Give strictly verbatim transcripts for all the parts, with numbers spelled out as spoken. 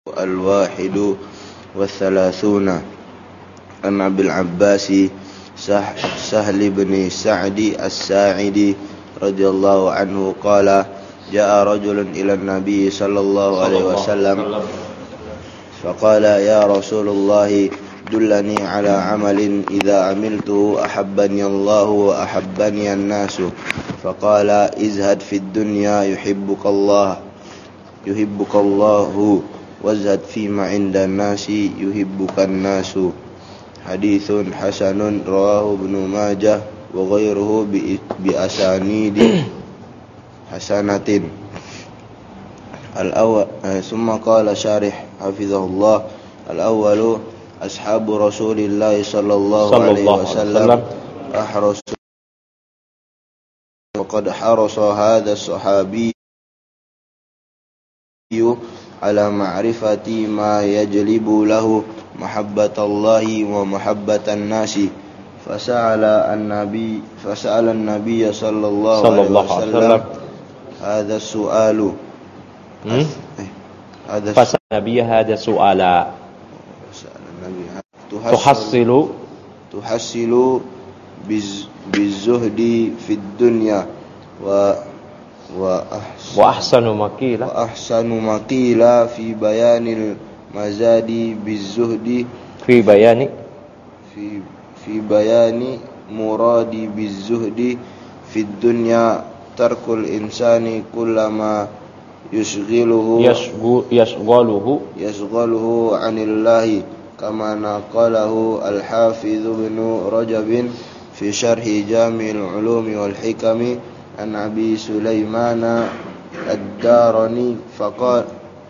الواحد والثلاثون عن أبي العباس سهل بن سعد الساعدي رضي الله عنه قال جاء رجل إلى النبي صلى الله عليه وسلم فقال يا رسول الله دلني على عمل إذا عملته أحبني الله وأحبني الناس فقال ازهد في الدنيا يحبك الله يحبك الله wazhad fima inda nasi yuhibbukan nasu. Haditsun hasanun rawahu Ibnu Majah wa ghairuhu bi, bi asanidi hasanatin. Al-awwal summa qala syarih hafizahullah al-awwalu ashabu Rasulillah sallallahu alaihi wasallam ahrasu wa qad harasa hadha as-sahabi ala ma'rifati ma yajlibu lahu mahabbatallahi wa mahabbatan nasi fasa'ala an-nabi fasa'ala an-nabiy sallallahu alaihi wasallam hadha su'alu hadha fasa'ala an-nabiy hadha su'ala tuhassilu tuhassilu biz-zuhdi fid dunya wa wa ahsanu maqila wa ahsanu maqila fi bayanil mazadi bizuhdi fi bayani fi fi bayani muradi bizuhdi fid dunya tarkul insani kullama yushghiluhu yashghaluhu yashghaluhu anillahi kama naqalahu al-hafiz ibn Rajab fi syarhi Jami'il Ulumi wal Hikami an Abi Sulaiman ad-Darani faqala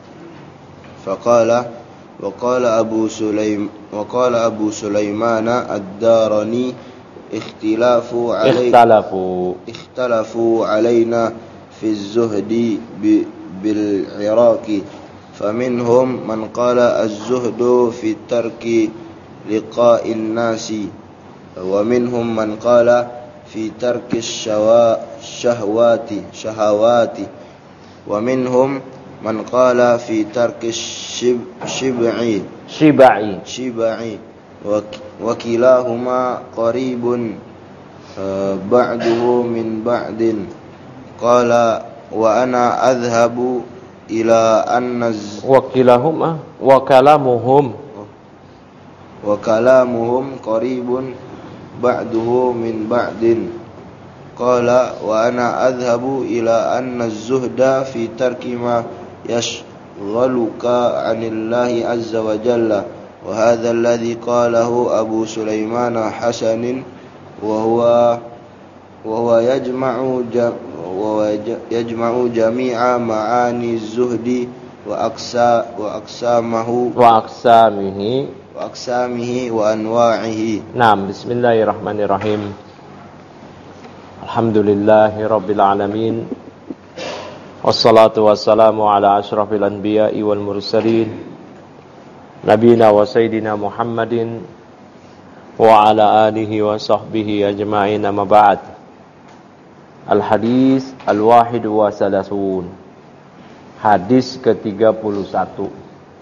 faqala wa qala Abu Sulaim wa qala Abu Sulaiman ad-Darani ikhtilafu alayna ikhtalafu ikhtalafu alayna fi az-zuhdi bil Iraqi faminhum man qala az-zuhdu fi tarki liqa'in nasi wa minhum man qala fi tarki syahwati syahawati wa minhum man qala fi tarki shib'i shibai shibai wa kilahuma qaribun ba'duhu min ba'din qala wa ana adhhabu ila anna wa kilahuma wa kalamuhum wa kalamuhum qaribun ba'duhu min ba'din qala wa ana adhhabu ila anna az-zuhda fi tarki ma yashghaluka 'anillahi azza wa jalla wa hadha alladhi qalahu Abu Sulaiman hasanin wa huwa wa huwa yajma'u wa yajma'u jami'a ma'ani az-zuhdi wa aqsa wa aqsamahu wa aqsamihi wa aqsamihi wa anwa'ihi. Naam, bismillahirrahmanirrahim. Alhamdulillahi rabbil alamin. Wassalatu wassalamu ala asyrafil anbiya'i wal mursalin nabiyina wa sayyidina Muhammadin wa ala alihi wa sahbihi ajma'in, amma ba'd. Al-hadis al-wahid wa salasun. Hadis ke tiga puluh satu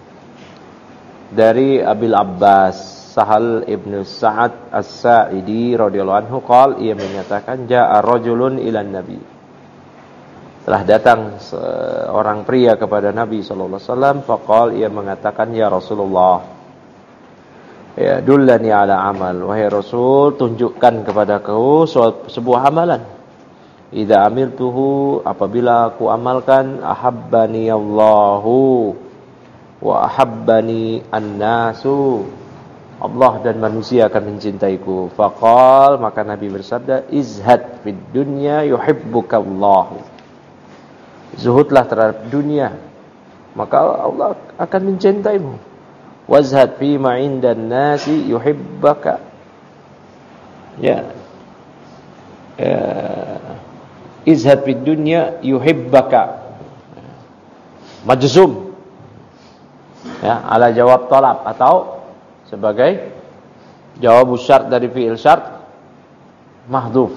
dari Abil Abbas Sahal ibn Sa'ad as-Sa'idi radhiyallahu anhu qala, ia menyatakan ja'a rajulun ilan nabi, telah datang seorang pria kepada Nabi sallallahu alaihi wasallam, faqala, ia mengatakan ya Rasulullah, ya dullani ala amal, wahai Rasul, tunjukkan kepadaku sebuah amalan, idza amiltuhu, apabila aku amalkan, ahabbani Allahu wa ahabbani an-nasu, Allah dan manusia akan mencintaiku. Faqal, maka Nabi bersabda, izhad fid dunya yuhibbuka Allah, zuhudlah terhadap dunia, maka Allah akan mencintaimu. Wazhad fi ma indan nasi yuhibbaka, ya, ya. Izhad fid dunya yuhibbaka, majzum, ya, ala jawab talab atau sebagai jawab syart dari fi'il syart mahdhuf.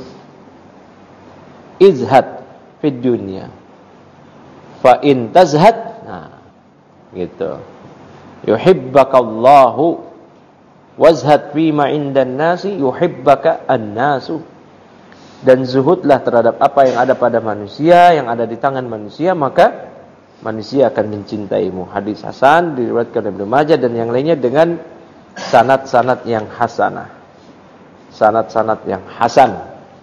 Izhad fid dunya fa in tazhad, nah gitu. yuhibbakallahu wazhad fima 'indan nasi yuhibbaka an-nasu. Dan zuhudlah terhadap apa yang ada pada manusia, yang ada di tangan manusia, maka manusia akan mencintaimu. Hadis hasan diriwayatkan Ibnu Majah dan yang lainnya dengan sanad-sanad yang hasanah. Sanad-sanad yang hasan.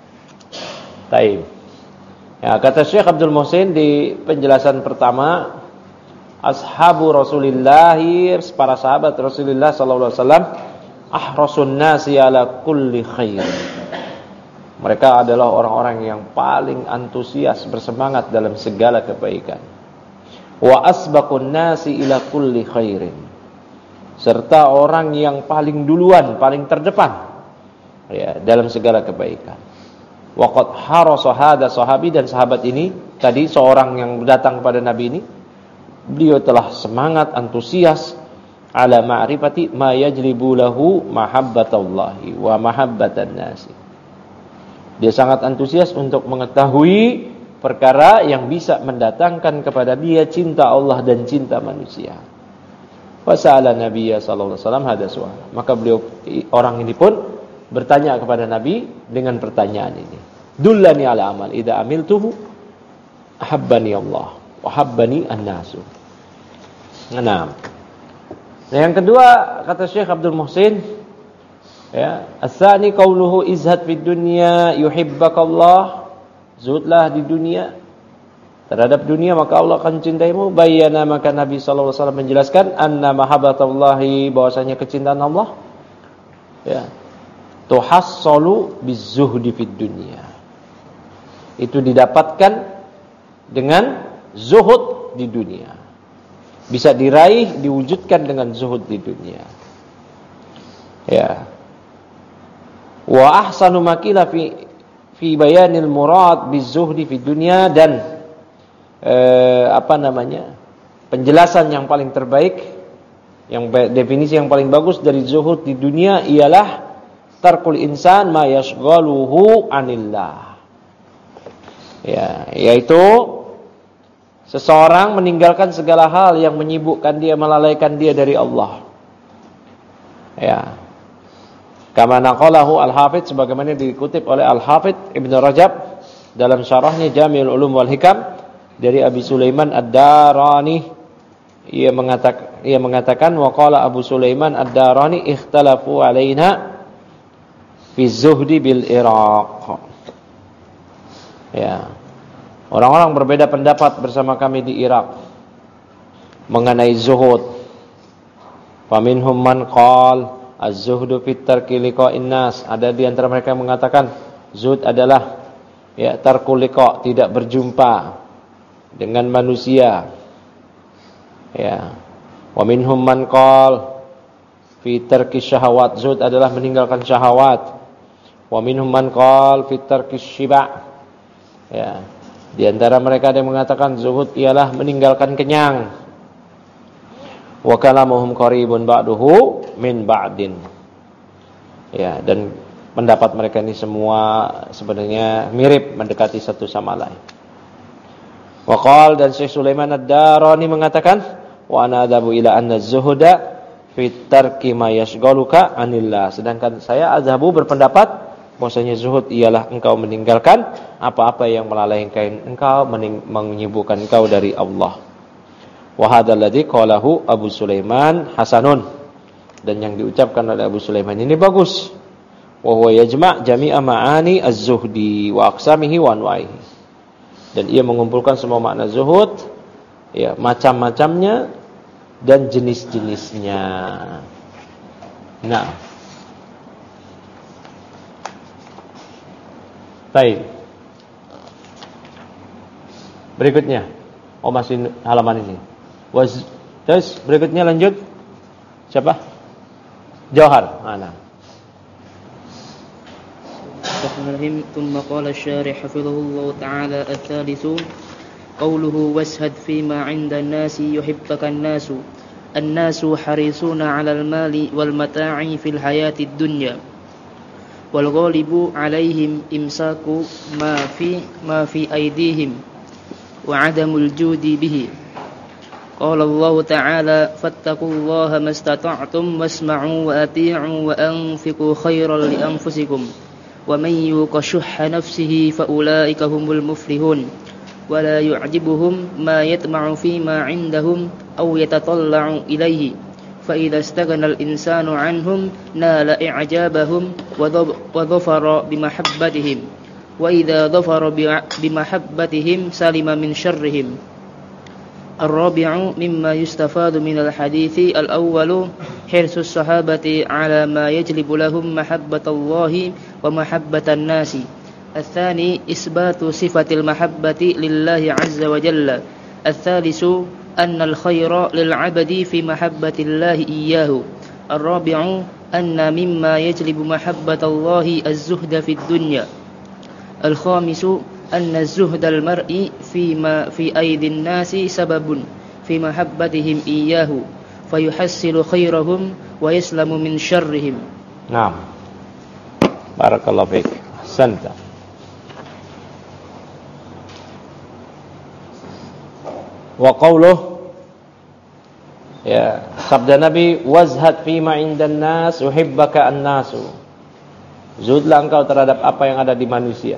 Taib. Ya, kata Syekh Abdul Muhsin di penjelasan pertama, ashabu Rasulillah, para sahabat Rasulullah sallallahu alaihi wasallam, ahrasun nasi ala kulli khair. Mereka adalah orang-orang yang paling antusias, bersemangat dalam segala kebaikan. Wa asbaqun nasi ila kulli khairin. Serta orang yang paling duluan, paling terdepan ya dalam segala kebaikan. Wa qad harasa hada sahabi, dan sahabat ini tadi seorang yang datang kepada Nabi ini, beliau telah semangat, antusias ala ma'rifati ma yajlibu lahu mahabbatallahi wa mahabbatan nasi. Dia sangat antusias untuk mengetahui perkara yang bisa mendatangkan kepada dia cinta Allah dan cinta manusia. Fasala Nabi sallallahu alaihi wasallam hada su'al. Maka beliau, orang ini pun bertanya kepada Nabi dengan pertanyaan ini. Dullani ala amal idza amiltuhu ahabbani Allah wa habbani an-nasu. Nah, yang kedua kata Syekh Abdul Muhsin, ya, as-sani qauluhu izhad fid dunya yuhibbakallah, zuhudlah di dunia terhadap dunia maka Allah akan cintaimu. Bayyana, maka Nabi sallallahu alaihi wasallam menjelaskan anna mahabbatallahi, bahwasanya kecintaan Allah ya tuhassalu bizuhdi fid dunya, itu didapatkan dengan zuhud di dunia, bisa diraih, diwujudkan dengan zuhud di dunia. Ya. Wa ahsanu makila fi fi bayanil murad bizuhdi fi dunya, dan eh, apa namanya? penjelasan yang paling terbaik, yang definisi yang paling bagus dari zuhud di dunia ialah tarkul insan ma yashghaluhu anillah. Ya, yaitu seseorang meninggalkan segala hal yang menyibukkan dia, melalaikan dia dari Allah. Ya. Kama naqalahu Al-Hafidz, sebagaimana dikutip oleh Al-Hafidz Ibnu Rajab dalam syarahnya Jami'ul Ulum wal Hikam dari Abi Sulaiman Ad-Darani. Ia mengatakan ia mengatakan wa qala Abu Sulaiman Ad-Darani ikhtalafu alaina fi zuhdi bil Iraq. Ya. Orang-orang berbeda pendapat bersama kami di Irak mengenai zuhud. Faminhum man qala az-zuhdu fit tarki liqa'in nas. Ada di antara mereka yang mengatakan zuhud adalah ya tarkul liqa', tidak berjumpa dengan manusia. Ya. Wa minhum man qala fi tarki syahawat, zuhud adalah meninggalkan syahwat. Wa minhum man qala fi tarki syiba'. Ya. Di antara mereka ada yang mengatakan zuhud ialah meninggalkan kenyang. Wa kalamuhum qaribun ba'duhu min ba'din. Ya, dan pendapat mereka ini semua sebenarnya mirip, mendekati satu sama lain. Wa qala, dan Syekh Sulaiman Ad-Darani mengatakan, wa ana adhabu ila anna az-zuhda fi tarki ma yashghaluka anillah. Sedangkan saya azhabu berpendapat bahwasanya zuhud ialah engkau meninggalkan apa-apa yang melalaikan engkau, menyibukkan engkau dari Allah. Wa hadzal ladzi qalahu Abu Sulaiman hasanun, dan yang diucapkan oleh Abu Sulaiman ini bagus. Wa huwa yajma' jami'a ma'ani az-zuhdi wa aqsamihi wa anwa'ihi, dan ia mengumpulkan semua makna zuhud, ya, macam-macamnya dan jenis-jenisnya. Nah, baik. Berikutnya, oh masih halaman ini. Was, terus berikutnya lanjut. Siapa? Jauhar. Mana? ثم قال الشارح حفظه الله تعالى الثالث قوله واشهد فيما عند الناس يحبك الناس. الناس حريصون على المال والمتاع في الحياة الدنيا والغالب عليهم إمساك ما في ما في أيديهم وعدم الجود به. قال الله تعالى فاتقوا الله ما استطعتم واسمعوا وأطيعوا وأنفقوا خيرا لأنفسكم ومن يوق شح نفسه فأولئك هم المفلحون ولا يعجبهم ما يطمع فيما عندهم أو يتطلع إليه فإذا استغنى الإنسان عنهم نال إعجابهم وظفر بمحبتهم وإذا ظفر بمحبتهم سلم من شرهم. الرابع مما يستفاد من الحديث الأول حرص الصحابة على ما يجلب لهم محبة الله ومحبة الناس. الثاني إثبات صفة المحبة لله عز وجل. الثالث أن الخير للعبد في محبة الله إياه. الرابع أن مما يجلب محبة الله الزهد في الدنيا. الخامس أن الزهد المرء فيما في أيدي الناس سبب في محبتهم إياه فيحصل خيرهم ويسلم من شرهم. نعم بارك الله فيك أحسنت. Wa qauluh, ya, sabda Nabi, wazhad fima indan nas uhibbaka an-nasu. Zuhudlah engkau terhadap apa yang ada di manusia,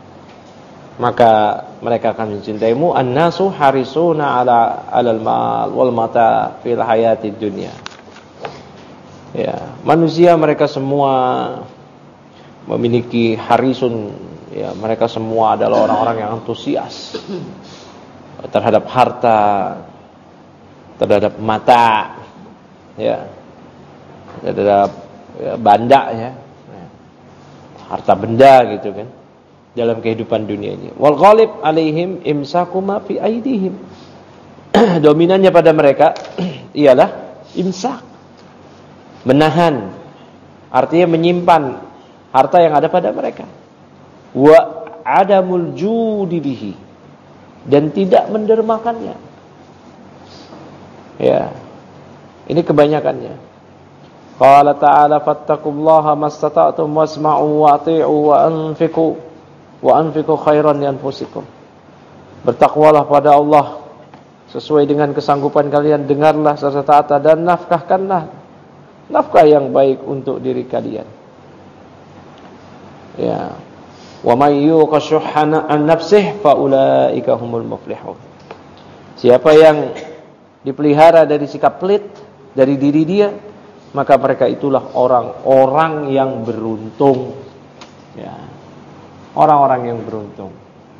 maka mereka akan mencintaimu. An-nasu harisuna ala alal mal wal mata fil hayatid dunya. Ya, manusia mereka semua memiliki harisun, ya, mereka semua adalah orang-orang yang antusias terhadap harta, terhadap mata, ya, terhadap ya, banda, ya, harta benda gitu kan, dalam kehidupan dunia ini. Wal ghalib alaihim imsaku ma fi aidihim. Dominannya pada mereka ialah imsak, menahan, artinya menyimpan harta yang ada pada mereka. Wa adamul judi bihi, dan tidak mendermakannya. Ya, ini kebanyakannya. Qala ta'ala fattaqullaha mastata'tum wasma'u wa ati'u wa anfiqu wa anfiqu khairan li anfusikum. Bertakwalah pada Allah sesuai dengan kesanggupan kalian, dengarlah serta taat dan nafkahkanlah nafkah yang baik untuk diri kalian. Ya. Wa may yuqa shuhha an nafsihi fa ulaika humul muflihun. Siapa yang dipelihara dari sikap pelit dari diri dia, maka mereka itulah orang-orang yang beruntung. Ya. Orang-orang yang beruntung.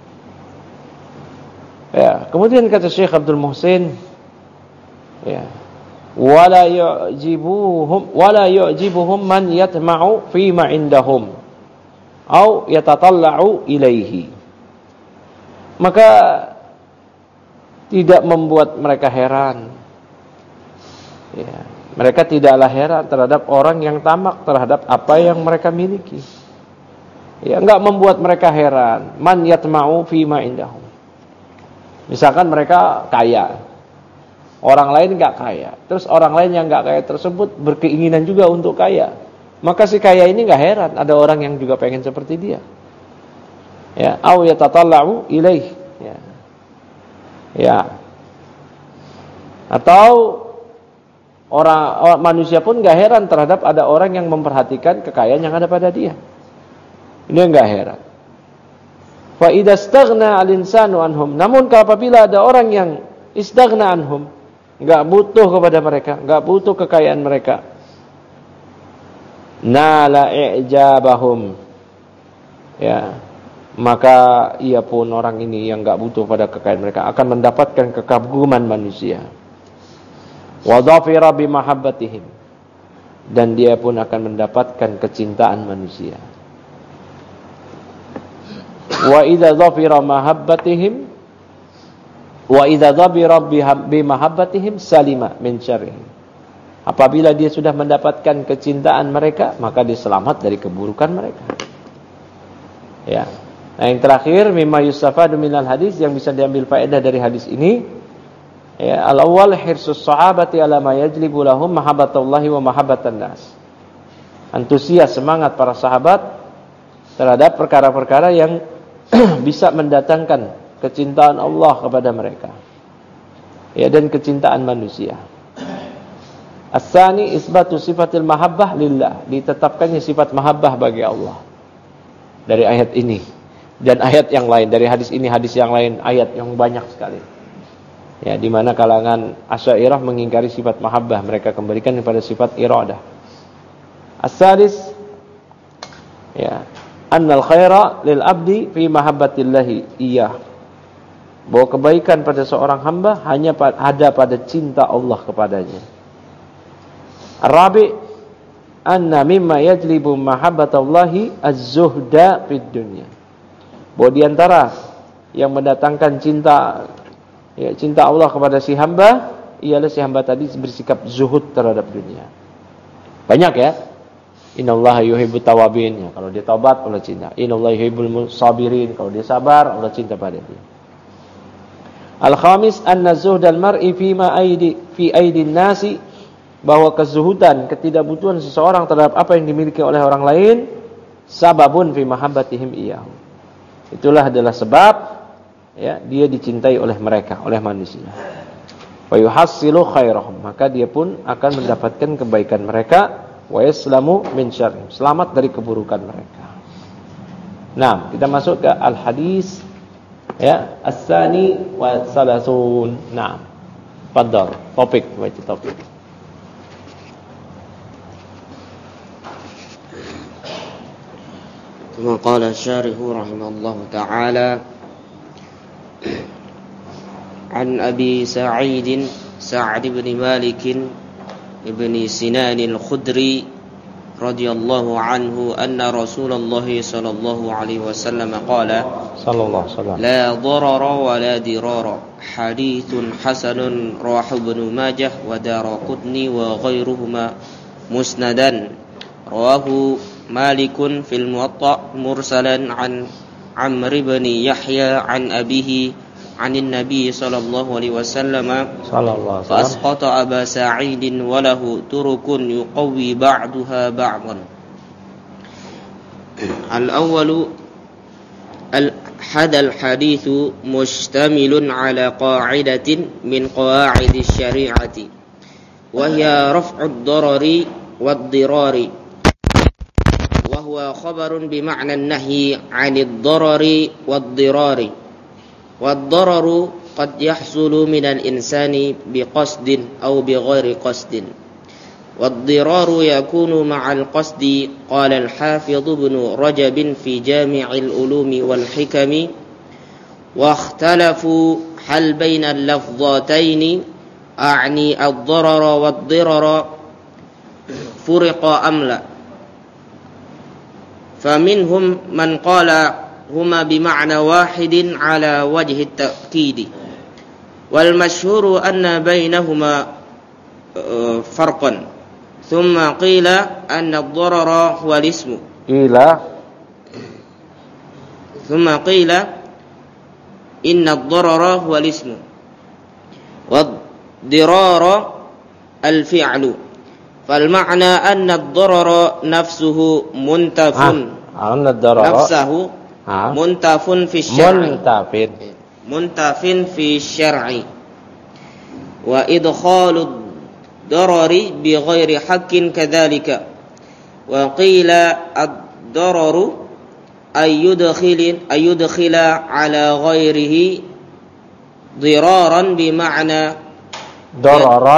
Ya, kemudian kata Syekh Abdul Muhsin, ya, wala yu'jibuhum wala yu'jibuhum man yatma'u fi ma indahum au yatatalla'u ilaihi. Maka tidak membuat mereka heran, ya, mereka tidaklah heran terhadap orang yang tamak terhadap apa yang mereka miliki. Ya, enggak membuat mereka heran. Man yatma'u fi ma indahum. Misalkan mereka kaya, orang lain enggak kaya, terus orang lain yang enggak kaya tersebut berkeinginan juga untuk kaya, maka si kaya ini enggak heran ada orang yang juga pengen seperti dia. Ya, au yatatalla'u ilaih. Ya. Ya. Atau orang, orang manusia pun enggak heran terhadap ada orang yang memperhatikan kekayaan yang ada pada dia. Ini enggak heran. Fa idza staghna al-insanu anhum, namun apabila ada orang yang istaghna anhum, enggak butuh kepada mereka, enggak butuh kekayaan mereka, nala i'jabahum, ya, maka ia pun orang ini yang enggak butuh pada kekayaan mereka akan mendapatkan kekaguman manusia. Wa dhafira bi mahabbatihim, dan dia pun akan mendapatkan kecintaan manusia. Wa idza dhafira mahabbatihim wa idza dhabira bi mahabbatihim salima min syarrihim. Apabila dia sudah mendapatkan kecintaan mereka, maka dia selamat dari keburukan mereka. Ya. Nah, yang terakhir mimma yustafadu minal hadis, yang bisa diambil faedah dari hadis ini, ya, al-awwal hirsus sahabati ala ma yajlibu lahum mahabbatullahi wa mahabbatan nas. Antusias, semangat para sahabat terhadap perkara-perkara yang bisa mendatangkan kecintaan Allah kepada mereka. ya, dan kecintaan manusia. As-tsani isbatu sifatil mahabbah lillah, ditetapkannya sifat mahabbah bagi Allah. Dari ayat ini dan ayat yang lain, dari hadis ini hadis yang lain, ayat yang banyak sekali. Ya, di mana kalangan Asy'ariyah mengingkari sifat mahabbah, mereka kembalikan kepada sifat iradah. As-sadis, ya, annal khaira lil abdi fi mahabbatillahi iyyah. Bahwa kebaikan pada seorang hamba hanya ada pada cinta Allah kepadanya. Ar-rabi' anna mimma yajlibu mahabbatallahi az-zuhda fid dunya. Bahwa di antara yang mendatangkan cinta, ya, cinta Allah kepada si hamba ialah si hamba tadi bersikap zuhud terhadap dunia. Banyak ya. Innallaha yuhibbut tawabin, ya, kalau dia taubat Allah cinta. Innallaha yuhibbul sabirin, kalau dia sabar Allah cinta pada dia. Al-khamis anna zuhdal mar'i fi ma aidi fi aidin nasi, bahwa kezuhudan, ketidakbutuhan seseorang terhadap apa yang dimiliki oleh orang lain sababun fi mahabbatihim iyyahu. Itulah adalah sebab, ya, dia dicintai oleh mereka, oleh manusia. Wa yuhassilu khairahum, maka dia pun akan mendapatkan kebaikan mereka. Wa yaslamu min syarrihim, selamat dari keburukan mereka. Nah, kita masuk ke al-hadis, ya, as-tsani wa salasun. Nah, fadhal, topik, baca topik. ثم قال الشارح رحمه الله تعالى عن أبي سعيد سعد بن مالك بن سنان الخدري رضي الله عنه أن رسول الله صلى الله عليه وسلم قال صلى الله عليه وسلم لا ضرر ولا ضرار حديث حسن رواه ابن ماجه ودارقطني وغيرهما مسندا رواه مالك في الموطأ مرسلا عن عمرو بن يحيى عن أبيه عن النبي صلى الله عليه وسلم صلى الله عليه وسلم فأسقط أبا سعيد وله ترك يقوي بعضها بعضا. الأول هذا الحديث مشتمل على قاعدة من قواعد الشريعة وهي رفع الضرر والضرار، وهو خبر بمعنى النهي عن الضرر والضرار. والضرر قد يحصل من الإنسان بقصد أو بغير قصد، والضرار يكون مع القصد. قال الحافظ ابن رجب في جامع العلوم والحكم واختلفوا هل بين اللفظتين أعني الضرر والضرر فرق أم لا، فمنهم من قال هما بمعنى واحد على وجه التأكيد، والمشهور أن بينهما فرقا. ثم قيل أن الضرر هو الاسم إلى ثم قيل إن الضرر هو الاسم والضرار الفعل، فالمعنى أن الضرر نفسه منتف أن الضرر نفسه منتف في الشرع منتف منتف في الشرع، وإدخال الضرر بغير حق كذلك. وقيل الضرر أن يدخل أن يدخل على غيره ضرارا بمعنى ضررا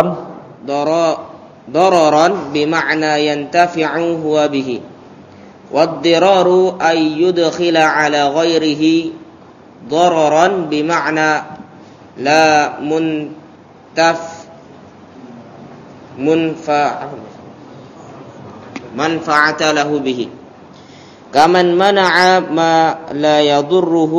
ضررا بمعنى ينتفع هو به، والضرار أن يدخل على غيره ضررا بمعنى لا منتف منفع منفعة له به، كمن منع ما لا يضره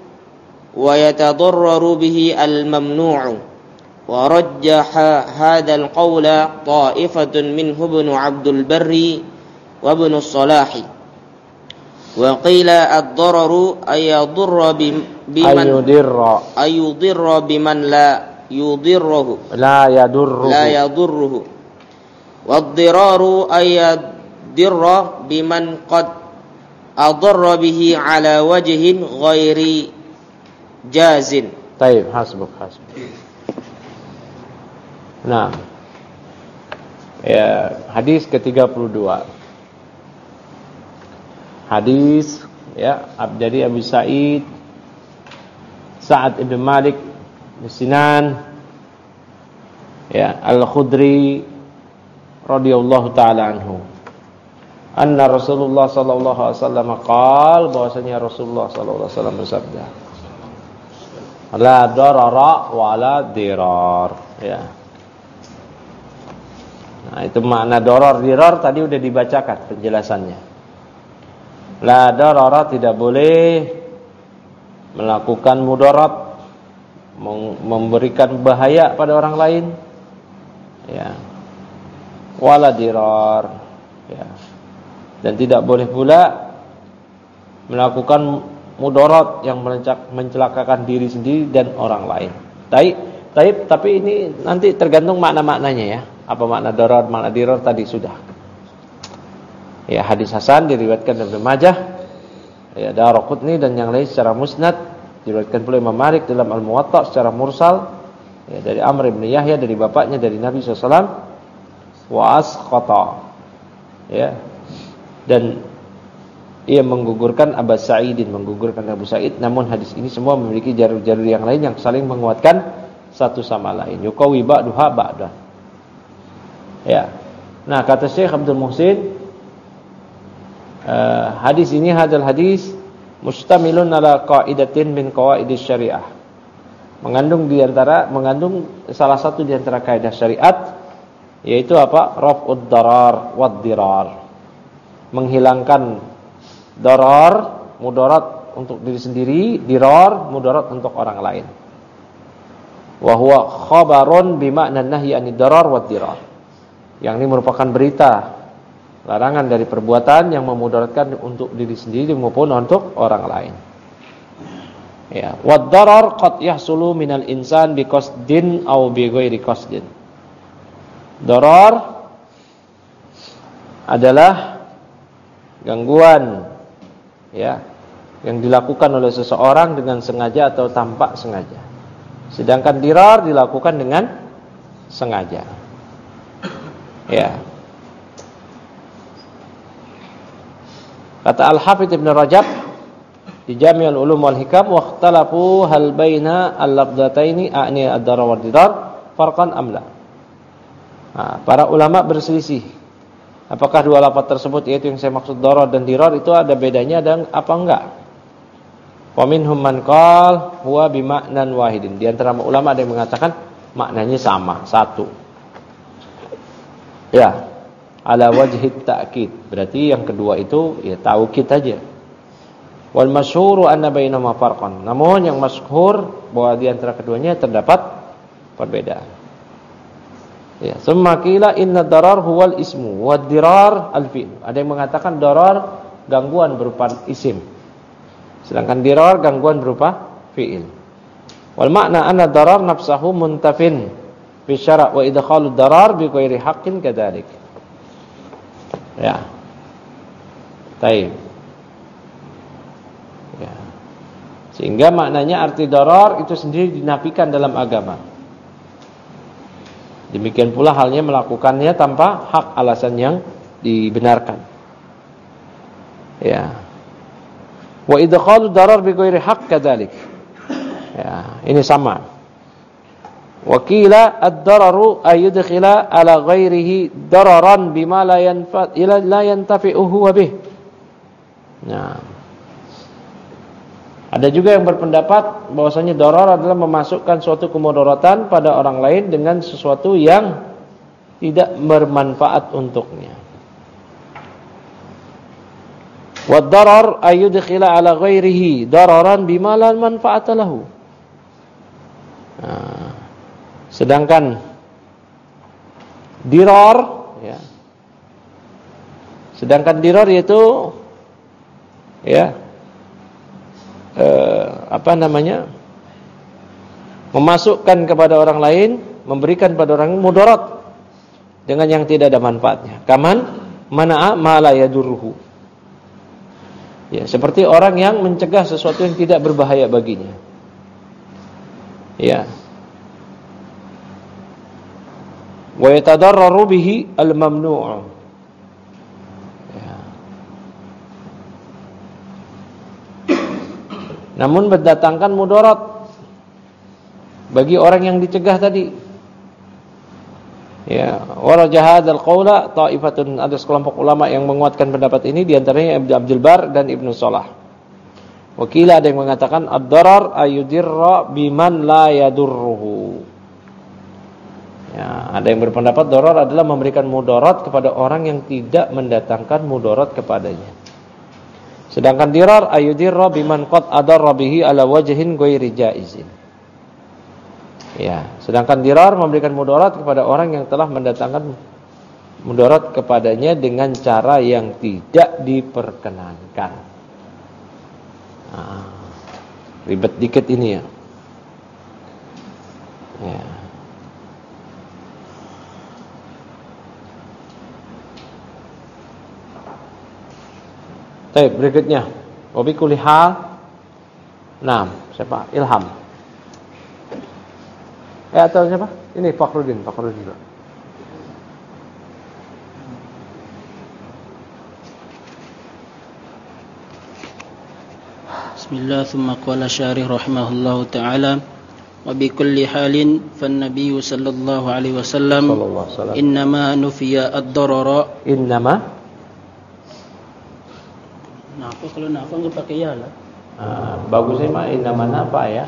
ويتضرر به الممنوع. ورجح هذا القول طائفة منه ابن عبد البر وابن الصلاح. وقيل الضرر أن يضر بمن أن يضر بمن لا يضره لا يضره لا يضره والضرار أن يضر بمن قد أضر به على وجه غير جاز. طيب حسبك حسبك Nah, ya, hadis ke tiga puluh dua. Hadis ya dari Abu Sa'id Sa'ad ibn Malik bin Sinan ya Al-Khudri radhiyallahu taala anhu. Anna Rasulullah sallallahu alaihi wasallam qaal, bahwasanya Rasulullah sallallahu alaihi wasallam bersabda, la darara wa la dirar, ya. Nah, itu makna darar dirar tadi udah dibacakan penjelasannya. La darara, tidak boleh melakukan mudarat, memberikan bahaya pada orang lain, ya. Wala dirar, ya. Dan tidak boleh pula melakukan mudarat yang mencelakakan diri sendiri dan orang lain. Taib, taib, tapi ini nanti tergantung makna-maknanya ya. Apa makna darar, makna dirar tadi sudah. Ya, hadis hasan diriwayatkan Ibnu Majah, ya, Daraqutni dan yang lain secara musnad, diriwayatkan pula Imam Malik dalam Al-Muwatta secara mursal, ya, dari Amr bin Yahya dari bapaknya dari Nabi sallallahu alaihi wasallam, wa asqata, ya. Dan ia menggugurkan Abu Sa'idin, menggugurkan Abu Sa'id. Namun hadis ini semua memiliki jalur-jalur yang lain yang saling menguatkan satu sama lain. Yuqawi ba'duha ba'da. Ya. Nah, kata Syekh Abdul Muhsin, uh, hadis ini hadal hadis mustamilun ala qaidatin min qawaidis syariah. Mengandung di antara mengandung salah satu di antara kaidah syariat, yaitu apa? Raf'ud darar wad dirar. Menghilangkan darar, mudarat untuk diri sendiri, dirar, mudarat untuk orang lain. Wa huwa khabarun bi ma'na nahyi anid darar wad dirar. Yang ini merupakan berita larangan dari perbuatan yang memudaratkan untuk diri sendiri maupun untuk orang lain. Ya, wad darar qad yahsulu minal insan bi qasdin aw bi ghairi qasdin. Darar adalah gangguan, ya, yang dilakukan oleh seseorang dengan sengaja atau tanpa sengaja. Sedangkan dirar dilakukan dengan sengaja. Ya. Kata Al-Hafidz Ibn Rajab di Jami'ul Ulum wal Hikam, wa ikhtalafu hal baina al-lafdzataini a'ni ad-darar wad dirar farqan am la. Nah, para ulama berselisih. Apakah dua lafaz tersebut, yaitu yang saya maksud darar dan dirar, itu ada bedanya dan apa enggak? Wa minhum man qala huwa bi ma'nan wahidin. Di antara ulama ada yang mengatakan maknanya sama, satu. Ya, ala wajhi ta'kid. Berarti yang kedua itu ya taukid aja. Wal masyhuru anna bainahuma farqan. Namun yang masyhur bahwa di antara keduanya terdapat perbedaan. Ya, summa qila inna darar huwal ismu wa dirar al-fi'l. Ada yang mengatakan darar gangguan berupa isim, sedangkan dirar gangguan berupa fi'il. Wal makna anna darar nafsahu muntafin fi syara' wa idkhalu darar bi ghairi haqqin kadzalik. Ya. Baik. Ya. Sehingga maknanya arti darar itu sendiri dinafikan dalam agama. Demikian pula halnya melakukannya tanpa hak, alasan yang dibenarkan. Ya. Wa idkhalu darar bi ghairi haqq kadzalik. Ya, ini sama. Wa qila ad-dararu ay yudkhila ala ghairihi dararan bima la yanfa ila la yantafi'u huwa bih. Nah. Ada juga yang berpendapat bahwasanya darar adalah memasukkan suatu kemudaratan pada orang lain dengan sesuatu yang tidak bermanfaat untuknya. Wa darar ay yudkhila ala ghairihi dararan bima la manfaata lahu. Nah, sedangkan dirar, ya. Sedangkan dirar yaitu ya Eh, apa namanya, memasukkan kepada orang lain, memberikan pada orang lain mudarat dengan yang tidak ada manfaatnya. Kaman mana'a ma la yadurruhu. Ya, seperti orang yang mencegah sesuatu yang tidak berbahaya baginya. Ya. Wa yatadarraru bihi al-mamnu'. Ya. Namun mendatangkan mudarat bagi orang yang dicegah tadi. Ya, warajah hadzal qaula ta'ifatun, ada sekelompok ulama yang menguatkan pendapat ini, di antaranya Ibnu Abdul Bar dan Ibnu Shalah. Wakila ada yang mengatakan ad-darar ayudirra biman la yadurruhu. Ya, ada yang berpendapat darar adalah memberikan mudarat kepada orang yang tidak mendatangkan mudarat kepadanya. Sedangkan dirar ayudirra biman qad adarra bihi ala wajhin ghairi jaizin. Ya, sedangkan dirar memberikan mudarat kepada orang yang telah mendatangkan mudarat kepadanya dengan cara yang tidak diperkenankan. Nah, ribet dikit ini ya. Ya. Baik, berikutnya. Wa bi kulli hal. Nah, siapa? Ilham. Eh atau siapa? Ini Fakhruddin, Fakhruddin juga. Bismillah, thumma qala syarih rahimahullahu ta'ala wa bi kulli halin fan nabiyyu sallallahu alaihi wasallam innama nufiya ad-darara innama. Nah, apa kalau nafa enggak pakai ya lah. Ah, bagusnya mah innama nafa ya.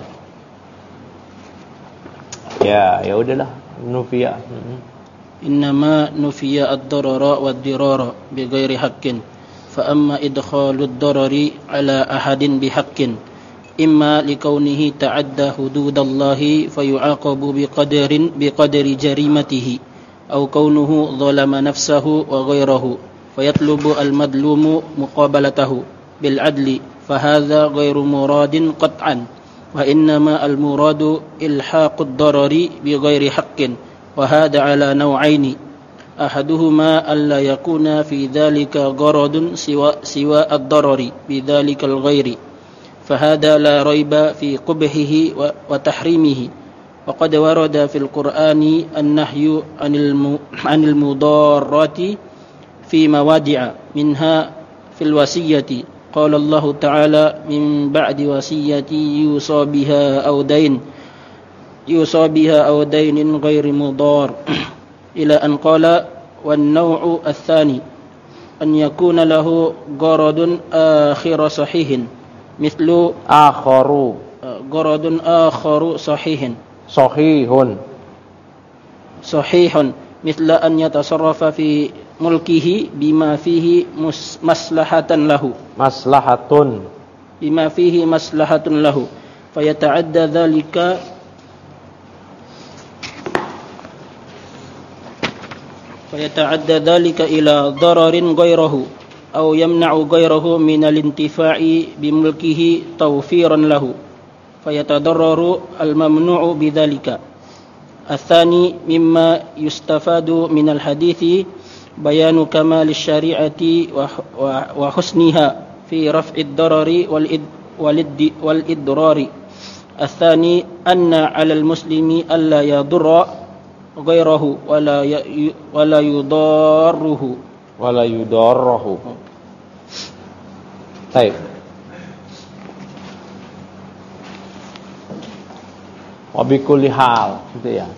Ya, ya udahlah, nufiya. Innama nufiya ad-darara wad-dirara bighairi haqqin. Fa amma idkhalu ad-darari ala ahadin bihaqqin imma likaunihi ta'adda hududallahi fayu'aqabu biqadarin biqadri jarimatihi aw kaunuhu zalama nafsahu wa ghairahu fayatlubu al-madlumu muqabalatahu bil adli fa hadza ghairu muradin qat'an. Wa innama al-muradu ilhaqud darari bi ghairi haqqin wa hadha ala naw'aini ahaduhuma alla yakuna fi dhalika gharadun siwa siwa ad-darari bi dhalika al-ghairi fa hadha la raiba fi qubhihi wa, wa tahrimihi wa qad warada fil qur'ani an-nahyu 'anil 'anil mudarrati fi mawadi'a minha fil wasiyyati. Qala Allah Ta'ala min ba'di wasiyati yusa biha aw dain yusa biha aw dainin ghairi mudar ila an qala wan naw'u ath-thani an yakuna lahu gharadun akhir sahihin mithlu akharu gharadun akharu sahihin sahihun sahihun mithla an yatasarrafa fi mulkihi bima fihi mus, maslahatan lahu maslahatun bima fihi maslahatun lahu fayata'adda dhalika fayata'adda dhalika ila dararin ghairahu aw yamna'u ghairahu min al-intifa'i bimulkihi tawfiran lahu fayatadarraru al-mamnu'u bidhalika. Athani mimma yustafadu min al-hadithi bayanu kamal syari'ati wa, wa, wa husniha fi raf'id darari wal id, wal, id, wal idrari. Athani anna 'ala al-muslimi alla yadurra ghairahu wa la wa la yudarruhu wa la yudarruhu. Baik. Wa bi kulli hal, gitu ya.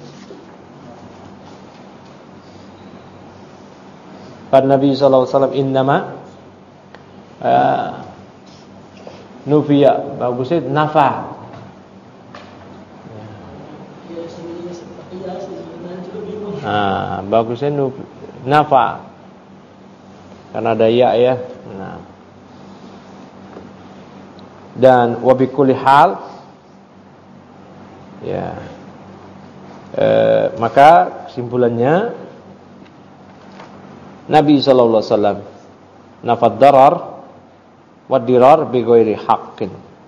Kan Nabi sallallahu alaihi wasallam innama uh, nufiya, bagusnya nafa. Nah, bagusnya nuf, nafa. Karena ada ya ya. Nah. Dan wa bi kulli hal, ya. E, maka kesimpulannya Nabi sallallahu alaihi wasallam nafad darar wa dirar bi ghairi haqqin.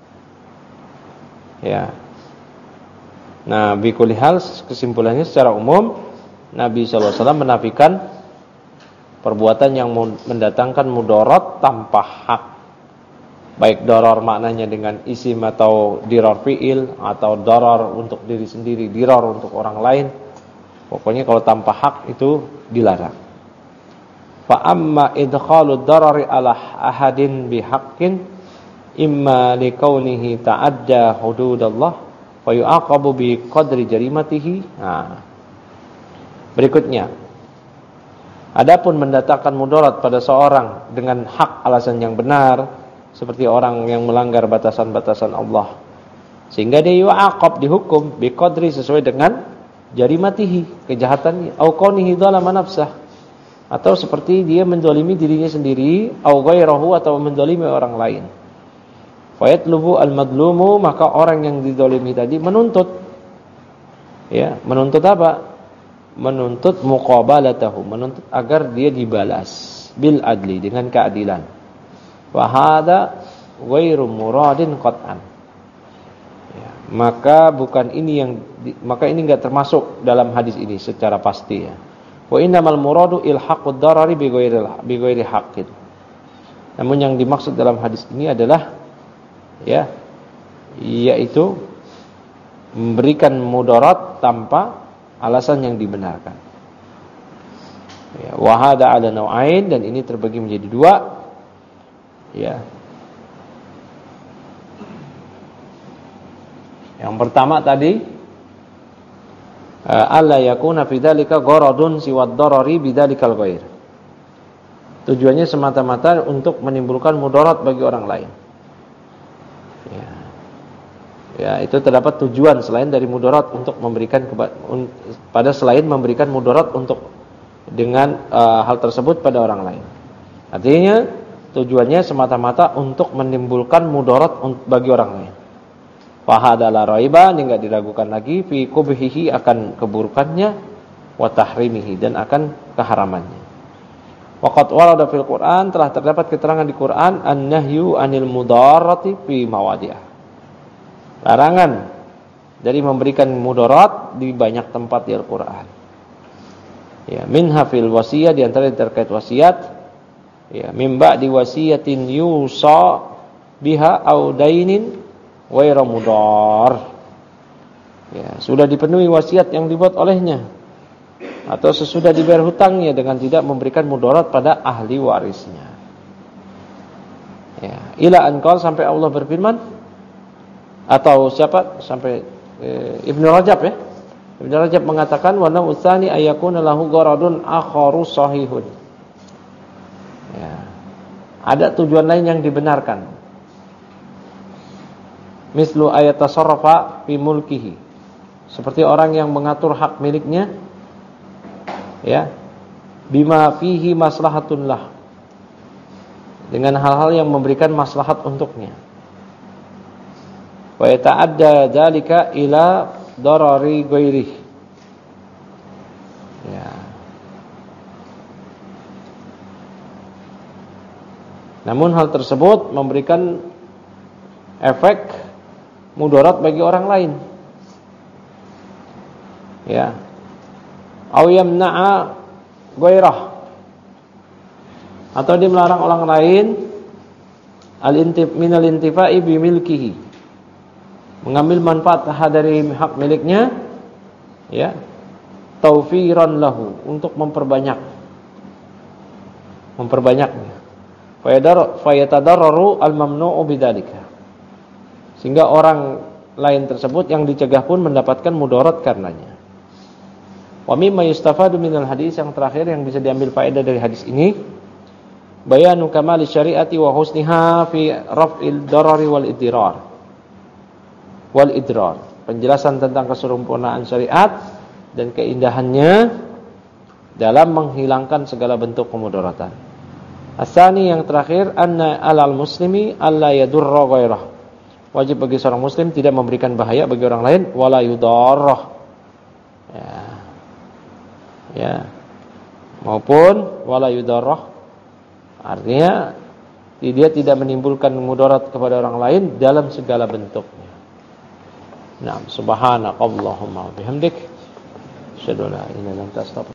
Ya. Nah, bi kulli hal kesimpulannya secara umum Nabi sallallahu alaihi wasallam menafikan perbuatan yang mendatangkan mudarat tanpa hak. Baik darar maknanya dengan isim atau dirar fi'il atau darar untuk diri sendiri, dirar untuk orang lain. Pokoknya kalau tanpa hak itu dilarang. Fa amma idkhalud darari ala ahadin bihaqqin imma likaunihi ta'adda hududallah fa yu'aqabu bi qadri jarimatihi. Nah. Berikutnya, adapun mendatangkan mudarat pada seorang dengan hak alasan yang benar, seperti orang yang melanggar batasan-batasan Allah, sehingga dia yu'aqab, dihukum bi qadri, sesuai dengan jarimatihi, kejahatannya, au kaunihi dzalama nafsah, atau seperti dia menzalimi dirinya sendiri, au ghairahu, atau menzalimi orang lain. Fa yatlubu al-madlumu, maka orang yang dizalimi tadi menuntut, ya, menuntut apa? Menuntut muqabalatahu, menuntut agar dia dibalas bil adli, dengan keadilan. Wa hadza ghairu muradin qat'an. Ya, maka bukan ini yang maka ini enggak termasuk dalam hadis ini secara pasti, ya. Wa innamal muradu ilhaqud darari bi ghairi bi ghairi haqqin. Namun yang dimaksud dalam hadis ini adalah, ya, yaitu memberikan mudarat tanpa alasan yang dibenarkan. Ya, wa hada ala nau'ain, dan ini terbagi menjadi dua. Ya. Yang pertama tadi, alla yakuna fi dzalika gharadun siwad darari bidzalikal ghair. Tujuannya semata-mata untuk menimbulkan mudarat bagi orang lain. Ya. Ya, itu terdapat tujuan selain dari mudarat untuk memberikan keba- un- pada selain memberikan mudarat untuk dengan uh, hal tersebut pada orang lain. Artinya tujuannya semata-mata untuk menimbulkan mudarat bagi orang lain. Fahadalah raiba, ini enggak diragukan lagi, fi qubhihi, akan keburukannya, wa tahrimihi, dan akan keharamannya. Waqad warada fil Qur'an, telah terdapat keterangan di Quran, an-nahyu anil mudarrati fi mawadi'ah. Larangan dari memberikan mudarat di banyak tempat di Al-Qur'an. Ya, minha fil wasiyah, di antara terkait wasiat, ya, min ba'di wasiyatin yusa biha au dainin ghairu mudar. Ya, sudah dipenuhi wasiat yang dibuat olehnya, atau sesudah dibayar hutangnya, dengan tidak memberikan mudarat pada ahli warisnya. Ya, ila anqal, sampai Allah berfirman, atau siapa sampai e, Ibnu Rajab, ya. Ibnu Rajab mengatakan, wa na usani ayakuna lahu gharadun akharu sahihun. Ya. Ada tujuan lain yang dibenarkan. Mislu ayat tasarrafa fi mulkihi. Seperti orang yang mengatur hak miliknya, ya, bima fihi maslahatun lah, dengan hal-hal yang memberikan maslahat untuknya. Wa yata'adda dzalika ila darari ghairihi. Ya. Namun hal tersebut memberikan efek mudarat bagi orang lain. Ya. Aw yamna'a ghairah, atau dia melarang orang lain al-intif minal intifa'i bi milkihi, mengambil manfaat dari hak miliknya, ya, taufiran lahu, untuk memperbanyak memperbanyaknya. Fayadar fayatadarraru al-mamnu'u bidzalika, sehingga orang lain tersebut yang dicegah pun mendapatkan mudarat karenanya. Wa mimma yustafadu minal hadis, yang terakhir yang bisa diambil faedah dari hadis ini, bayanu kamali syariati wa husniha fi raf'il darari wal idrar wal idrar, penjelasan tentang kesempurnaan syariat dan keindahannya dalam menghilangkan segala bentuk kemudaratan. Asani, yang terakhir, anna alal muslimi alla yadurra ghairah, wajib bagi seorang muslim tidak memberikan bahaya bagi orang lain, wala yudarrah, ya, ya, maupun wala yudarrah, artinya dia tidak menimbulkan mudarat kepada orang lain dalam segala bentuknya. Naam, subhanakallahumma wa bihamdik, asyhadu an la ilaha illa anta astaghfiruka